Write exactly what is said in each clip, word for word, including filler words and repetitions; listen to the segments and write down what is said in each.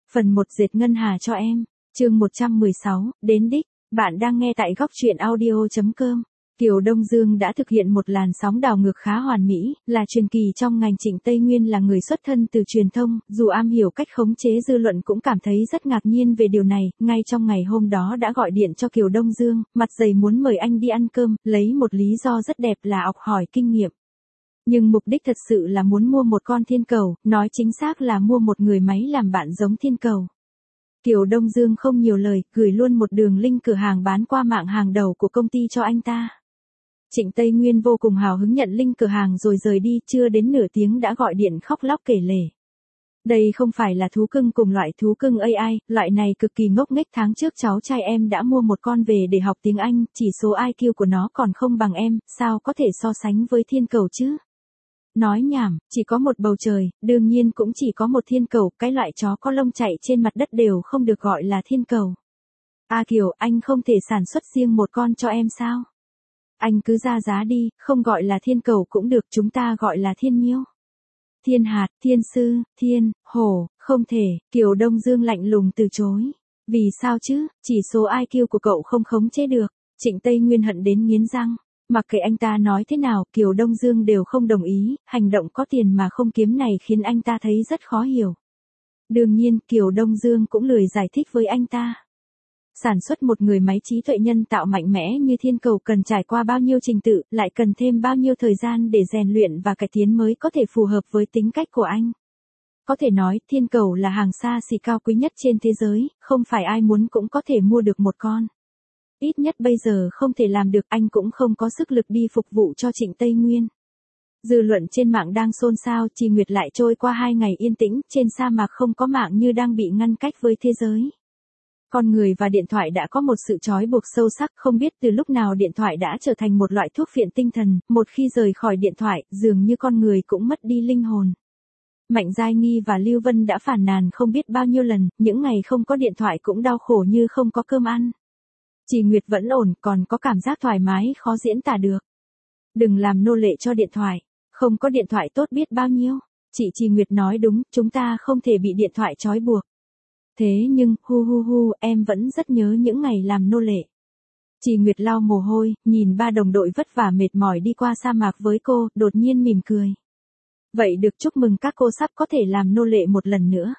Phần một dệt ngân hà cho em. Chương một trăm mười sáu, đến đích. Bạn đang nghe tại góc truyện audio chấm com. Kiều Đông Dương đã thực hiện một làn sóng đảo ngược khá hoàn mỹ, là truyền kỳ trong ngành Trịnh Tây Nguyên, là người xuất thân từ truyền thông, dù am hiểu cách khống chế dư luận cũng cảm thấy rất ngạc nhiên về điều này, ngay trong ngày hôm đó đã gọi điện cho Kiều Đông Dương, mặt dày muốn mời anh đi ăn cơm, lấy một lý do rất đẹp là học hỏi kinh nghiệm. Nhưng mục đích thật sự là muốn mua một con thiên cầu, nói chính xác là mua một người máy làm bạn giống thiên cầu. Kiều Đông Dương không nhiều lời, gửi luôn một đường link cửa hàng bán qua mạng hàng đầu của công ty cho anh ta. Trịnh Tây Nguyên vô cùng hào hứng nhận link cửa hàng rồi rời đi, chưa đến nửa tiếng đã gọi điện khóc lóc kể lể. Đây không phải là thú cưng cùng loại thú cưng a i, loại này cực kỳ ngốc nghếch, tháng trước cháu trai em đã mua một con về để học tiếng Anh, chỉ số i kiu của nó còn không bằng em, sao có thể so sánh với thiên cầu chứ? Nói nhảm, chỉ có một bầu trời, đương nhiên cũng chỉ có một thiên cầu, cái loại chó có lông chạy trên mặt đất đều không được gọi là thiên cầu. A Kiều, anh không thể sản xuất riêng một con cho em sao? Anh cứ ra giá đi, không gọi là thiên cầu cũng được, chúng ta gọi là thiên nhiêu. Thiên hạt, thiên sư, thiên, hổ, không thể, Kiều Đông Dương lạnh lùng từ chối. Vì sao chứ, chỉ số i kiu của cậu không khống chế được. Trịnh Tây Nguyên hận đến nghiến răng. Mặc kệ anh ta nói thế nào, Kiều Đông Dương đều không đồng ý, hành động có tiền mà không kiếm này khiến anh ta thấy rất khó hiểu. Đương nhiên, Kiều Đông Dương cũng lười giải thích với anh ta. Sản xuất một người máy trí tuệ nhân tạo mạnh mẽ như thiên cầu cần trải qua bao nhiêu trình tự, lại cần thêm bao nhiêu thời gian để rèn luyện và cải tiến mới có thể phù hợp với tính cách của anh. Có thể nói, thiên cầu là hàng xa xỉ cao quý nhất trên thế giới, không phải ai muốn cũng có thể mua được một con. Ít nhất bây giờ không thể làm được, anh cũng không có sức lực đi phục vụ cho Trịnh Tây Nguyên. Dư luận trên mạng đang xôn xao, Trì Nguyệt lại trôi qua hai ngày yên tĩnh, trên sa mạc không có mạng như đang bị ngăn cách với thế giới. Con người và điện thoại đã có một sự trói buộc sâu sắc, không biết từ lúc nào điện thoại đã trở thành một loại thuốc phiện tinh thần, một khi rời khỏi điện thoại, dường như con người cũng mất đi linh hồn. Mạnh Giai Nghi và Lưu Vân đã phàn nàn không biết bao nhiêu lần, những ngày không có điện thoại cũng đau khổ như không có cơm ăn. Trì Nguyệt vẫn ổn, còn có cảm giác thoải mái khó diễn tả được. Đừng làm nô lệ cho điện thoại, không có điện thoại tốt biết bao nhiêu. Chị Trì Nguyệt nói đúng, chúng ta không thể bị điện thoại trói buộc. Thế nhưng, hu hu hu, em vẫn rất nhớ những ngày làm nô lệ. Trì Nguyệt lau mồ hôi, nhìn ba đồng đội vất vả mệt mỏi đi qua sa mạc với cô, đột nhiên mỉm cười. Vậy được, chúc mừng các cô sắp có thể làm nô lệ một lần nữa.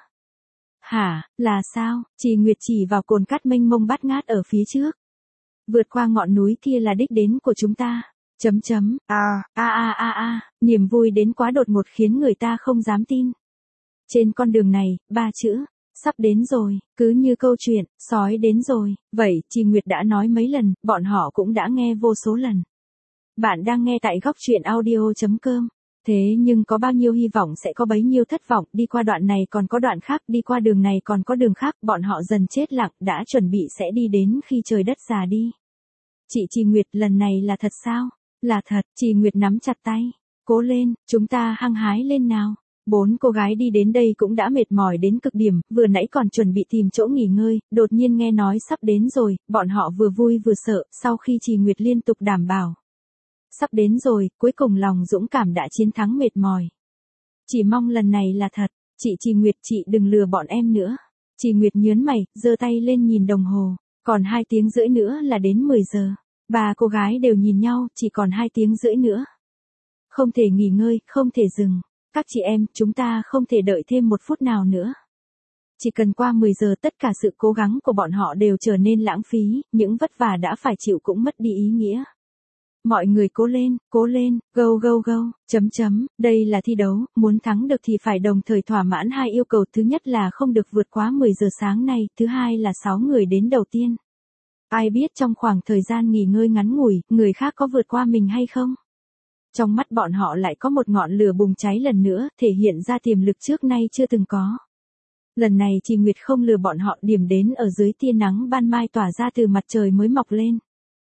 Hả, là sao? Trì Nguyệt chỉ vào cồn cát mênh mông bát ngát ở phía trước. Vượt qua ngọn núi kia là đích đến của chúng ta. Chấm chấm, à, a a a a, niềm vui đến quá đột ngột khiến người ta không dám tin. Trên con đường này, ba chữ, sắp đến rồi, cứ như câu chuyện, sói đến rồi. Vậy, Trì Nguyệt đã nói mấy lần, bọn họ cũng đã nghe vô số lần. Bạn đang nghe tại góc truyện audio chấm com. Thế nhưng có bao nhiêu hy vọng sẽ có bấy nhiêu thất vọng, đi qua đoạn này còn có đoạn khác, đi qua đường này còn có đường khác, bọn họ dần chết lặng, đã chuẩn bị sẽ đi đến khi trời đất già đi. Chị Trì Nguyệt, lần này là thật sao? Là thật, Trì Nguyệt nắm chặt tay. Cố lên, chúng ta hăng hái lên nào. Bốn cô gái đi đến đây cũng đã mệt mỏi đến cực điểm, vừa nãy còn chuẩn bị tìm chỗ nghỉ ngơi, đột nhiên nghe nói sắp đến rồi, bọn họ vừa vui vừa sợ, sau khi Trì Nguyệt liên tục đảm bảo. Sắp đến rồi, cuối cùng lòng dũng cảm đã chiến thắng mệt mỏi. Chỉ mong lần này là thật, chị Trì Nguyệt, chị đừng lừa bọn em nữa. Trì Nguyệt nhớn mày, giơ tay lên nhìn đồng hồ, còn hai tiếng rưỡi nữa là đến mười giờ. Ba cô gái đều nhìn nhau, chỉ còn hai tiếng rưỡi nữa. Không thể nghỉ ngơi, không thể dừng. Các chị em, chúng ta không thể đợi thêm một phút nào nữa. Chỉ cần qua mười giờ tất cả sự cố gắng của bọn họ đều trở nên lãng phí, những vất vả đã phải chịu cũng mất đi ý nghĩa. Mọi người cố lên, cố lên, go go go, chấm chấm, đây là thi đấu, muốn thắng được thì phải đồng thời thỏa mãn hai yêu cầu, thứ nhất là không được vượt quá mười giờ sáng nay, thứ hai là sáu người đến đầu tiên. Ai biết trong khoảng thời gian nghỉ ngơi ngắn ngủi, người khác có vượt qua mình hay không? Trong mắt bọn họ lại có một ngọn lửa bùng cháy lần nữa, thể hiện ra tiềm lực trước nay chưa từng có. Lần này Trì Nguyệt không lừa bọn họ, điểm đến ở dưới tia nắng ban mai tỏa ra từ mặt trời mới mọc lên.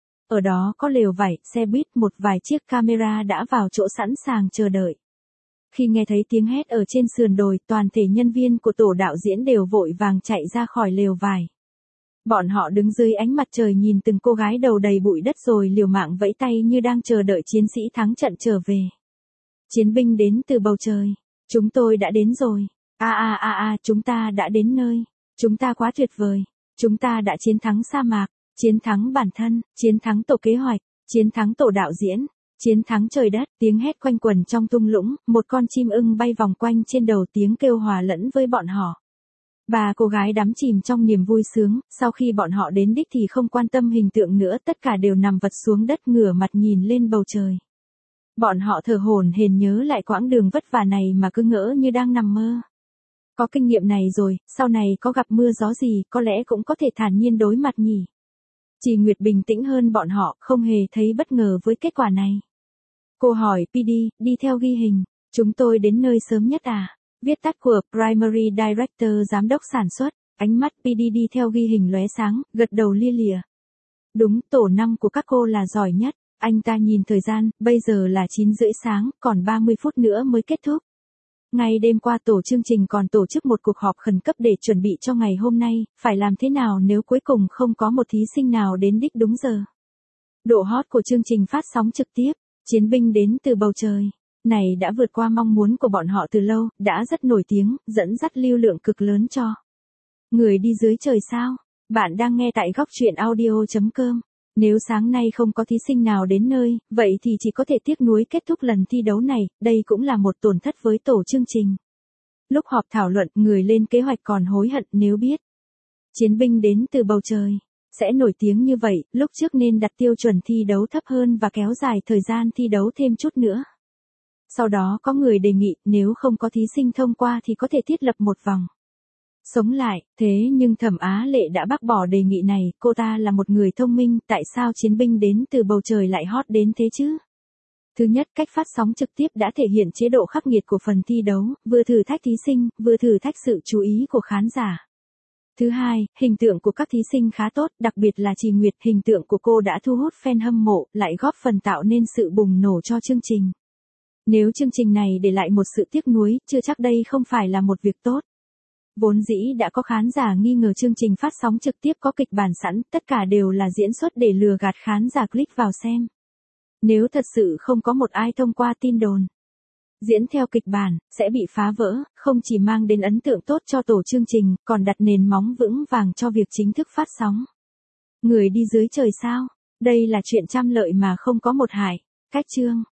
Ở đó có lều vải, xe buýt, một vài chiếc camera đã vào chỗ sẵn sàng chờ đợi. Khi nghe thấy tiếng hét ở trên sườn đồi, toàn thể nhân viên của tổ đạo diễn đều vội vàng chạy ra khỏi lều vải. Bọn họ đứng dưới ánh mặt trời nhìn từng cô gái đầu đầy bụi đất rồi liều mạng vẫy tay như đang chờ đợi chiến sĩ thắng trận trở về. Chiến binh đến từ bầu trời. Chúng tôi đã đến rồi. A a a a, chúng ta đã đến nơi. Chúng ta quá tuyệt vời. Chúng ta đã chiến thắng sa mạc, chiến thắng bản thân, chiến thắng tổ kế hoạch, chiến thắng tổ đạo diễn, chiến thắng trời đất. Tiếng hét quanh quần trong thung lũng, một con chim ưng bay vòng quanh trên đầu, tiếng kêu hòa lẫn với bọn họ. Ba cô gái đắm chìm trong niềm vui sướng, sau khi bọn họ đến đích thì không quan tâm hình tượng nữa, tất cả đều nằm vật xuống đất ngửa mặt nhìn lên bầu trời. Bọn họ thở hổn hển nhớ lại quãng đường vất vả này mà cứ ngỡ như đang nằm mơ. Có kinh nghiệm này rồi, sau này có gặp mưa gió gì, có lẽ cũng có thể thản nhiên đối mặt nhỉ. Chỉ Nguyệt bình tĩnh hơn bọn họ, không hề thấy bất ngờ với kết quả này. Cô hỏi pê đê, đi theo ghi hình, chúng tôi đến nơi sớm nhất à? Viết tắt của Primary Director, giám đốc sản xuất. Ánh mắt pê đê đi theo ghi hình lóe sáng, gật đầu lia lịa. Đúng, tổ năm của các cô là giỏi nhất. Anh ta nhìn thời gian, bây giờ là chín rưỡi sáng, còn ba mươi phút nữa mới kết thúc. Ngay đêm qua tổ chương trình còn tổ chức một cuộc họp khẩn cấp để chuẩn bị cho ngày hôm nay, phải làm thế nào nếu cuối cùng không có một thí sinh nào đến đích đúng giờ. Độ hot của chương trình phát sóng trực tiếp, chiến binh đến từ bầu trời, này đã vượt qua mong muốn của bọn họ từ lâu, đã rất nổi tiếng, dẫn dắt lưu lượng cực lớn cho người đi dưới trời sao. Bạn đang nghe tại góc truyện audio chấm com. Nếu sáng nay không có thí sinh nào đến nơi, vậy thì chỉ có thể tiếc nuối kết thúc lần thi đấu này, đây cũng là một tổn thất với tổ chương trình. Lúc họp thảo luận, người lên kế hoạch còn hối hận nếu biết chiến binh đến từ bầu trời sẽ nổi tiếng như vậy, lúc trước nên đặt tiêu chuẩn thi đấu thấp hơn và kéo dài thời gian thi đấu thêm chút nữa. Sau đó có người đề nghị, nếu không có thí sinh thông qua thì có thể thiết lập một vòng sống lại, thế nhưng Thẩm Á Lệ đã bác bỏ đề nghị này, cô ta là một người thông minh, tại sao chiến binh đến từ bầu trời lại hot đến thế chứ? Thứ nhất, cách phát sóng trực tiếp đã thể hiện chế độ khắc nghiệt của phần thi đấu, vừa thử thách thí sinh, vừa thử thách sự chú ý của khán giả. Thứ hai, hình tượng của các thí sinh khá tốt, đặc biệt là Trì Nguyệt, hình tượng của cô đã thu hút fan hâm mộ, lại góp phần tạo nên sự bùng nổ cho chương trình. Nếu chương trình này để lại một sự tiếc nuối, chưa chắc đây không phải là một việc tốt. Vốn dĩ đã có khán giả nghi ngờ chương trình phát sóng trực tiếp có kịch bản sẵn, tất cả đều là diễn xuất để lừa gạt khán giả click vào xem. Nếu thật sự không có một ai thông qua tin đồn diễn theo kịch bản, sẽ bị phá vỡ, không chỉ mang đến ấn tượng tốt cho tổ chương trình, còn đặt nền móng vững vàng cho việc chính thức phát sóng. Người đi dưới trời sao? Đây là chuyện trăm lợi mà không có một hại. Cách chương